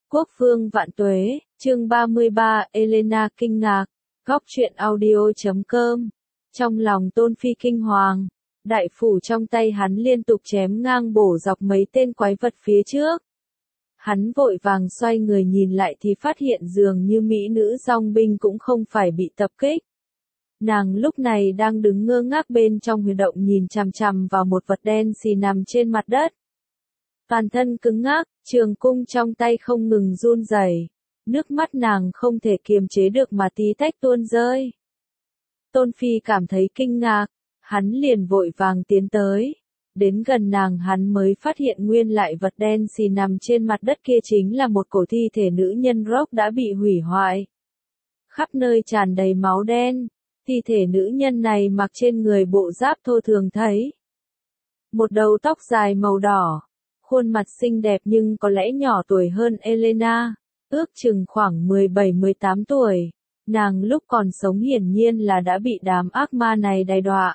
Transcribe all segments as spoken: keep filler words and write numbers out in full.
Quốc vương vạn tuế, chương ba mươi ba, Elena kinh ngạc, góc truyện audio chấm com. Trong lòng Tôn Phi kinh hoàng, đại phủ trong tay hắn liên tục chém ngang bổ dọc mấy tên quái vật phía trước. Hắn vội vàng xoay người nhìn lại thì phát hiện dường như mỹ nữ dòng binh cũng không phải bị tập kích. Nàng lúc này đang đứng ngơ ngác bên trong huy động nhìn chằm chằm vào một vật đen xì nằm trên mặt đất. Toàn thân cứng ngắc, trường cung trong tay không ngừng run rẩy, nước mắt nàng không thể kiềm chế được mà tí tách tuôn rơi. Tôn Phi cảm thấy kinh ngạc, hắn liền vội vàng tiến tới. Đến gần nàng hắn mới phát hiện nguyên lại vật đen xì nằm trên mặt đất kia chính là một cổ thi thể nữ nhân Rock đã bị hủy hoại. Khắp nơi tràn đầy máu đen, thi thể nữ nhân này mặc trên người bộ giáp thô thường thấy. Một đầu tóc dài màu đỏ, khuôn mặt xinh đẹp nhưng có lẽ nhỏ tuổi hơn Elena, ước chừng khoảng mười bảy mười tám tuổi. Nàng lúc còn sống hiển nhiên là đã bị đám ác ma này đày đọa.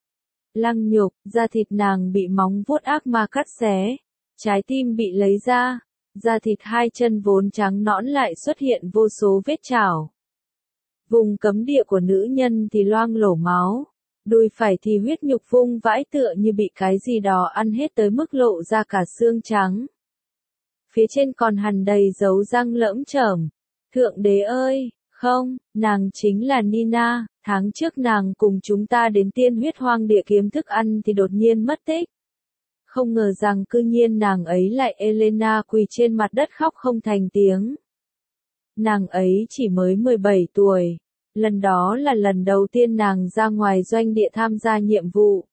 Lăng nhục, da thịt nàng bị móng vuốt ác ma cắt xé, trái tim bị lấy ra, da thịt hai chân vốn trắng nõn lại xuất hiện vô số vết chảo. Vùng cấm địa của nữ nhân thì loang lổ máu, đùi phải thì huyết nhục vung vãi tựa như bị cái gì đó ăn hết tới mức lộ ra cả xương trắng. Phía trên còn hằn đầy dấu răng lởm chởm. Thượng đế ơi, không, nàng chính là Nina, tháng trước nàng cùng chúng ta đến tiên huyết hoang địa kiếm thức ăn thì đột nhiên mất tích. Không ngờ rằng cư nhiên nàng ấy lại Elena quỳ trên mặt đất khóc không thành tiếng. Nàng ấy chỉ mới mười bảy tuổi. Lần đó là lần đầu tiên nàng ra ngoài doanh địa tham gia nhiệm vụ.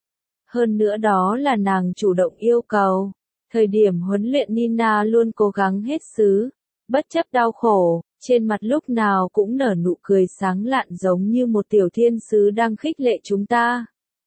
Hơn nữa đó là nàng chủ động yêu cầu. Thời điểm huấn luyện Nina luôn cố gắng hết xứ, bất chấp đau khổ, trên mặt lúc nào cũng nở nụ cười sáng lạn giống như một tiểu thiên sứ đang khích lệ chúng ta.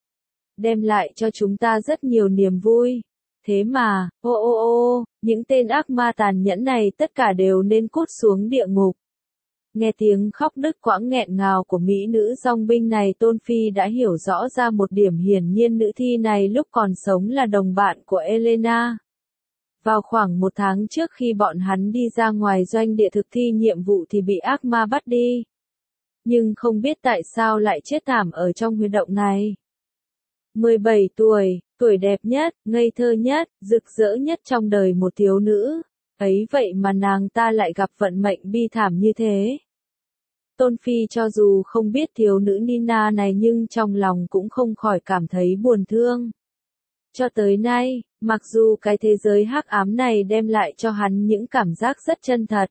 Đem lại cho chúng ta rất nhiều niềm vui. Thế mà, ô ô ô, những tên ác ma tàn nhẫn này tất cả đều nên cút xuống địa ngục. Nghe tiếng khóc đứt quãng nghẹn ngào của mỹ nữ dòng binh này, Tôn Phi đã hiểu rõ ra một điểm, hiển nhiên nữ thi này lúc còn sống là đồng bạn của Elena. Vào khoảng một tháng trước khi bọn hắn đi ra ngoài doanh địa thực thi nhiệm vụ thì bị ác ma bắt đi. Nhưng không biết tại sao lại chết thảm ở trong huyệt động này. mười bảy tuổi, tuổi đẹp nhất, ngây thơ nhất, rực rỡ nhất trong đời một thiếu nữ. Ấy vậy mà nàng ta lại gặp vận mệnh bi thảm như thế. Tôn Phi cho dù không biết thiếu nữ Nina này nhưng trong lòng cũng không khỏi cảm thấy buồn thương. Cho tới nay, mặc dù cái thế giới hắc ám này đem lại cho hắn những cảm giác rất chân thật.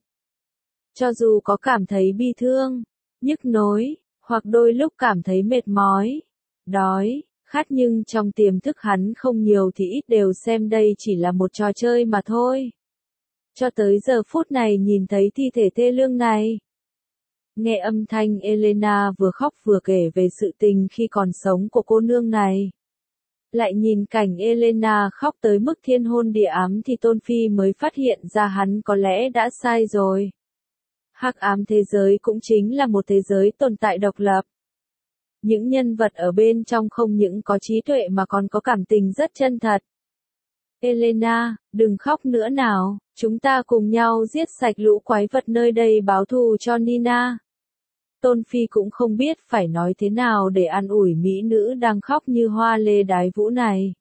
Cho dù có cảm thấy bi thương, nhức nối, hoặc đôi lúc cảm thấy mệt mỏi, đói, khát, nhưng trong tiềm thức hắn không nhiều thì ít đều xem đây chỉ là một trò chơi mà thôi. Cho tới giờ phút này nhìn thấy thi thể thê lương này. Nghe âm thanh Elena vừa khóc vừa kể về sự tình khi còn sống của cô nương này. Lại nhìn cảnh Elena khóc tới mức thiên hôn địa ám thì Tôn Phi mới phát hiện ra hắn có lẽ đã sai rồi. Hắc ám thế giới cũng chính là một thế giới tồn tại độc lập. Những nhân vật ở bên trong không những có trí tuệ mà còn có cảm tình rất chân thật. Elena, đừng khóc nữa nào, chúng ta cùng nhau giết sạch lũ quái vật nơi đây báo thù cho Nina. Tôn Phi cũng không biết phải nói thế nào để an ủi mỹ nữ đang khóc như hoa lê đái vũ này.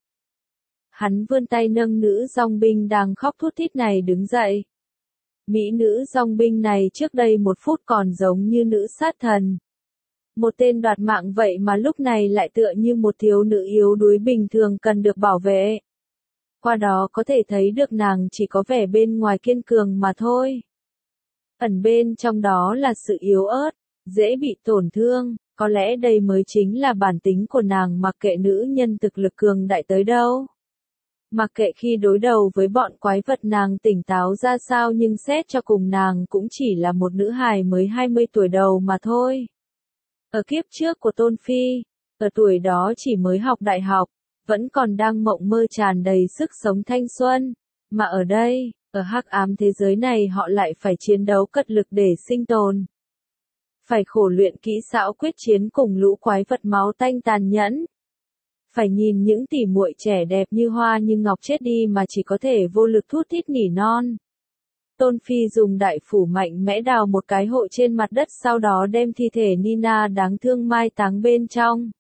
Hắn vươn tay nâng nữ dòng binh đang khóc thút thít này đứng dậy. Mỹ nữ dòng binh này trước đây một phút còn giống như nữ sát thần. Một tên đoạt mạng vậy mà lúc này lại tựa như một thiếu nữ yếu đuối bình thường cần được bảo vệ. Qua đó có thể thấy được nàng chỉ có vẻ bên ngoài kiên cường mà thôi. Ẩn bên trong đó là sự yếu ớt, dễ bị tổn thương, có lẽ đây mới chính là bản tính của nàng, mặc kệ nữ nhân thực lực cường đại tới đâu. Mặc kệ khi đối đầu với bọn quái vật nàng tỉnh táo ra sao, nhưng xét cho cùng nàng cũng chỉ là một nữ hài mới hai mươi tuổi đầu mà thôi. Ở kiếp trước của Tôn Phi, ở tuổi đó chỉ mới học đại học, vẫn còn đang mộng mơ tràn đầy sức sống thanh xuân, mà ở đây, ở hắc ám thế giới này họ lại phải chiến đấu cật lực để sinh tồn. Phải khổ luyện kỹ xảo quyết chiến cùng lũ quái vật máu tanh tàn nhẫn. Phải nhìn những tỉ muội trẻ đẹp như hoa như ngọc chết đi mà chỉ có thể vô lực thút thít nỉ non. Tôn Phi dùng đại phủ mạnh mẽ đào một cái hole trên mặt đất, sau đó đem thi thể Nina đáng thương mai táng bên trong.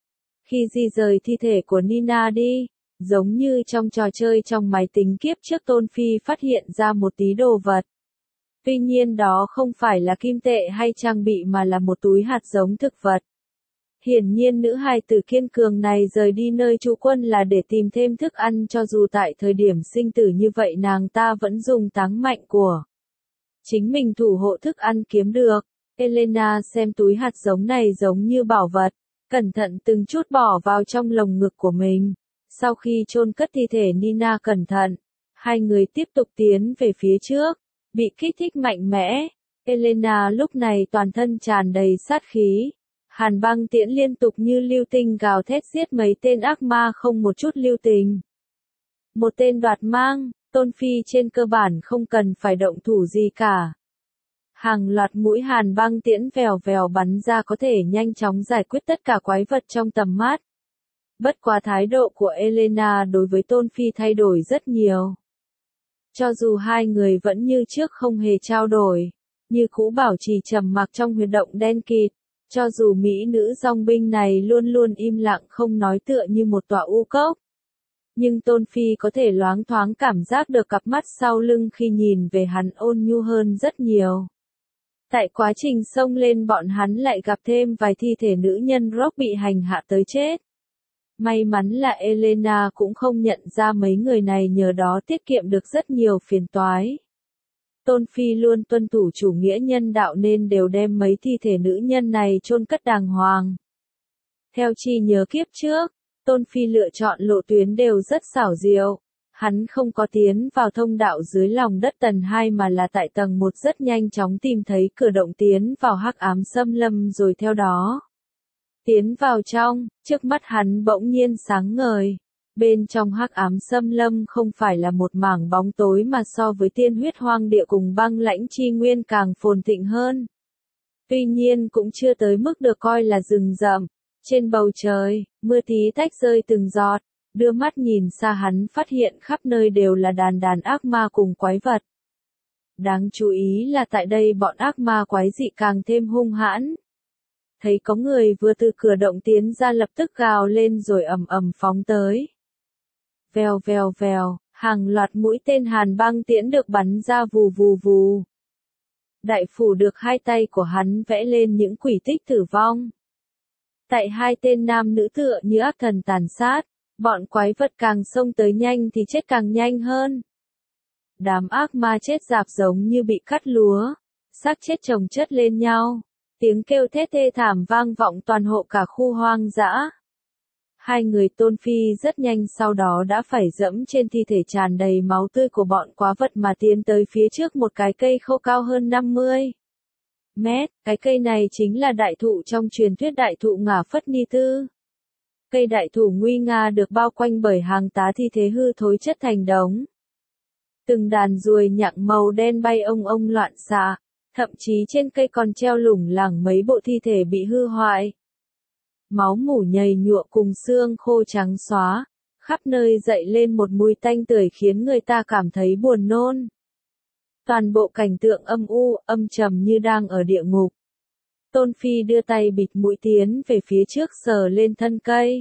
Khi di rời thi thể của Nina đi, giống như trong trò chơi trong máy tính kiếp trước, Tôn Phi phát hiện ra một tí đồ vật. Tuy nhiên đó không phải là kim tệ hay trang bị mà là một túi hạt giống thực vật. Hiển nhiên nữ hài tử kiên cường này rời đi nơi trú quân là để tìm thêm thức ăn, cho dù tại thời điểm sinh tử như vậy nàng ta vẫn dùng táng mạnh của chính mình thủ hộ thức ăn kiếm được. Elena xem túi hạt giống này giống như bảo vật, cẩn thận từng chút bỏ vào trong lồng ngực của mình. Sau khi chôn cất thi thể Nina cẩn thận, hai người tiếp tục tiến về phía trước, bị kích thích mạnh mẽ. Elena lúc này toàn thân tràn đầy sát khí. Hàn băng tiễn liên tục như lưu tinh gào thét giết mấy tên ác ma không một chút lưu tình. Một tên đoạt mang, Tôn Phi trên cơ bản không cần phải động thủ gì cả. Hàng loạt mũi hàn băng tiễn vèo vèo bắn ra có thể nhanh chóng giải quyết tất cả quái vật trong tầm mắt. Bất quá thái độ của Elena đối với Tôn Phi thay đổi rất nhiều. Cho dù hai người vẫn như trước không hề trao đổi, như cũ bảo trì trầm mặc trong huyệt động đen kịt. Cho dù mỹ nữ dòng binh này luôn luôn im lặng không nói tựa như một tòa u cốc. Nhưng Tôn Phi có thể loáng thoáng cảm giác được cặp mắt sau lưng khi nhìn về hắn ôn nhu hơn rất nhiều. Tại quá trình xông lên bọn hắn lại gặp thêm vài thi thể nữ nhân rock bị hành hạ tới chết. May mắn là Elena cũng không nhận ra mấy người này, nhờ đó tiết kiệm được rất nhiều phiền toái. Tôn Phi luôn tuân thủ chủ nghĩa nhân đạo nên đều đem mấy thi thể nữ nhân này chôn cất đàng hoàng. Theo chi nhớ kiếp trước, Tôn Phi lựa chọn lộ tuyến đều rất xảo diệu. Hắn không có tiến vào thông đạo dưới lòng đất tầng hai mà là tại tầng một rất nhanh chóng tìm thấy cửa động tiến vào hắc ám xâm lâm rồi theo đó tiến vào trong, trước mắt hắn bỗng nhiên sáng ngời. Bên trong hắc ám xâm lâm không phải là một mảng bóng tối mà so với tiên huyết hoang địa cùng băng lãnh chi nguyên càng phồn thịnh hơn. Tuy nhiên cũng chưa tới mức được coi là rừng rậm. Trên bầu trời, mưa tí tách rơi từng giọt, đưa mắt nhìn xa hắn phát hiện khắp nơi đều là đàn đàn ác ma cùng quái vật. Đáng chú ý là tại đây bọn ác ma quái dị càng thêm hung hãn. Thấy có người vừa từ cửa động tiến ra lập tức gào lên rồi ầm ầm phóng tới. Vèo vèo vèo, hàng loạt mũi tên hàn băng tiễn được bắn ra vù vù vù. Đại phủ được hai tay của hắn vẽ lên những quỷ tích tử vong. Tại hai tên nam nữ tựa như ác thần tàn sát, bọn quái vật càng xông tới nhanh thì chết càng nhanh hơn. Đám ác ma chết rạp giống như bị cắt lúa, xác chết chồng chất lên nhau, tiếng kêu thét thê thảm vang vọng toàn hộ cả khu hoang dã. Hai người Tôn Phi rất nhanh sau đó đã phải dẫm trên thi thể tràn đầy máu tươi của bọn quái vật mà tiến tới phía trước một cái cây khô cao hơn năm mươi mét. Cái cây này chính là đại thụ trong truyền thuyết đại thụ ngả phất ni tư. Cây đại thụ nguy nga được bao quanh bởi hàng tá thi thể hư thối chất thành đống. Từng đàn ruồi nhặng màu đen bay ông ông loạn xạ, thậm chí trên cây còn treo lủng lẳng mấy bộ thi thể bị hư hoại. Máu mủ nhầy nhụa cùng xương khô trắng xóa, khắp nơi dậy lên một mùi tanh tưởi khiến người ta cảm thấy buồn nôn. Toàn bộ cảnh tượng âm u, âm trầm như đang ở địa ngục. Tôn Phi đưa tay bịt mũi tiến về phía trước sờ lên thân cây.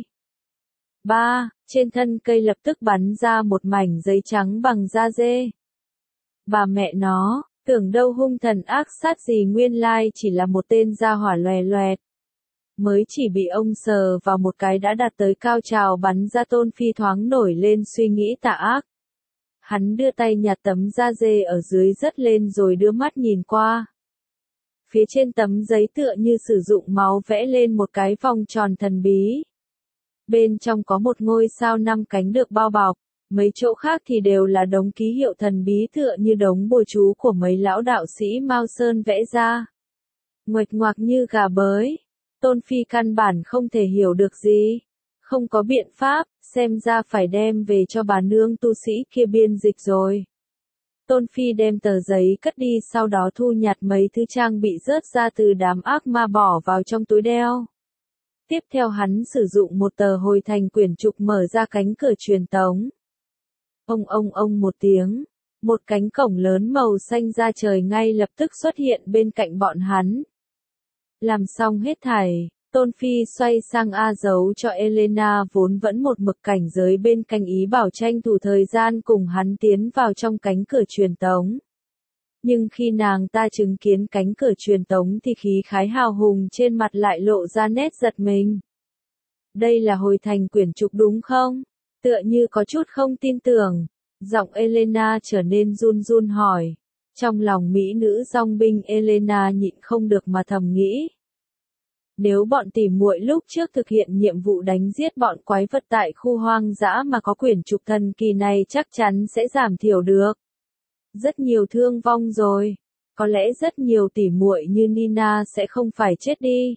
Ba, trên thân cây lập tức bắn ra một mảnh giấy trắng bằng da dê. Bà mẹ nó, tưởng đâu hung thần ác sát gì nguyên lai chỉ là một tên gia hỏa loè loẹt. Mới chỉ bị ông sờ vào một cái đã đạt tới cao trào bắn ra. Tôn Phi thoáng nổi lên suy nghĩ tà ác. Hắn đưa tay nhặt tấm da dê ở dưới rớt lên rồi đưa mắt nhìn qua. Phía trên tấm giấy tựa như sử dụng máu vẽ lên một cái vòng tròn thần bí. Bên trong có một ngôi sao năm cánh được bao bọc, mấy chỗ khác thì đều là đống ký hiệu thần bí tựa như đống bùa chú của mấy lão đạo sĩ Mao Sơn vẽ ra. Nguệch ngoạc như gà bới. Tôn Phi căn bản không thể hiểu được gì. Không có biện pháp, xem ra phải đem về cho bà nương tu sĩ kia biên dịch rồi. Tôn Phi đem tờ giấy cất đi, sau đó thu nhặt mấy thứ trang bị rớt ra từ đám ác ma bỏ vào trong túi đeo. Tiếp theo hắn sử dụng một tờ hồi thành quyển trục mở ra cánh cửa truyền tống. Ông ông ông một tiếng, Một cánh cổng lớn màu xanh da trời ngay lập tức xuất hiện bên cạnh bọn hắn. Làm xong hết thảy, Tôn Phi xoay sang A Dấu cho Elena vốn vẫn một mực cảnh giới bên cạnh ý bảo tranh thủ thời gian cùng hắn tiến vào trong cánh cửa truyền tống. Nhưng khi nàng ta chứng kiến cánh cửa truyền tống thì khí khái hào hùng trên mặt lại lộ ra nét giật mình. Đây là hồi thành quyển trục đúng không? Tựa như có chút không tin tưởng. Giọng Elena trở nên run run hỏi. Trong lòng mỹ nữ dòng binh Elena nhịn không được mà thầm nghĩ. Nếu bọn tỉ muội lúc trước thực hiện nhiệm vụ đánh giết bọn quái vật tại khu hoang dã mà có quyển trục thần kỳ này chắc chắn sẽ giảm thiểu được. Rất nhiều thương vong rồi. Có lẽ rất nhiều tỉ muội như Nina sẽ không phải chết đi.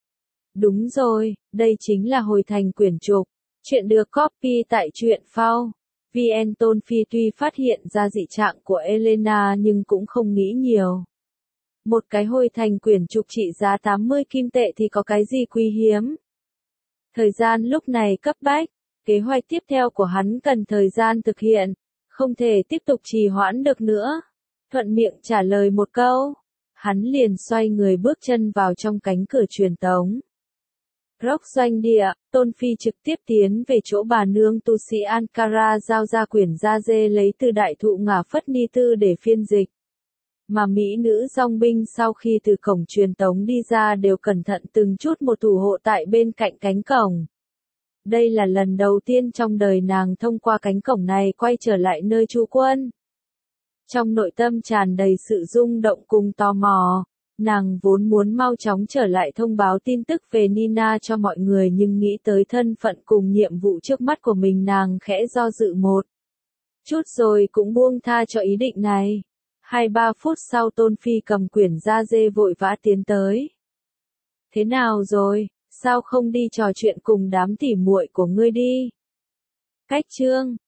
Đúng rồi, đây chính là hồi thành quyển trục. Chuyện được copy tại truyện phao. vê en Tôn Phi tuy phát hiện ra dị trạng của Elena nhưng cũng không nghĩ nhiều. Một cái hồi thành quyển trục trị giá tám mươi kim tệ thì có cái gì quý hiếm. Thời gian lúc này cấp bách, kế hoạch tiếp theo của hắn cần thời gian thực hiện, không thể tiếp tục trì hoãn được nữa. Thuận miệng trả lời một câu, hắn liền xoay người bước chân vào trong cánh cửa truyền tống. Rock doanh địa, Tôn Phi trực tiếp tiến về chỗ bà nương tu sĩ Ankara giao ra quyển gia dê lấy từ đại thụ ngả phất ni tư để phiên dịch. Mà mỹ nữ dòng binh sau khi từ cổng truyền tống đi ra đều cẩn thận từng chút một thủ hộ tại bên cạnh cánh cổng. Đây là lần đầu tiên trong đời nàng thông qua cánh cổng này quay trở lại nơi trú quân. Trong nội tâm tràn đầy sự rung động cùng tò mò, nàng vốn muốn mau chóng trở lại thông báo tin tức về Nina cho mọi người nhưng nghĩ tới thân phận cùng nhiệm vụ trước mắt của mình nàng khẽ do dự một chút rồi cũng buông tha cho ý định này. Hai ba phút sau Tôn Phi cầm quyển da dê vội vã tiến tới. Thế nào rồi, sao không đi trò chuyện cùng đám tỉ muội của ngươi đi? Cách chương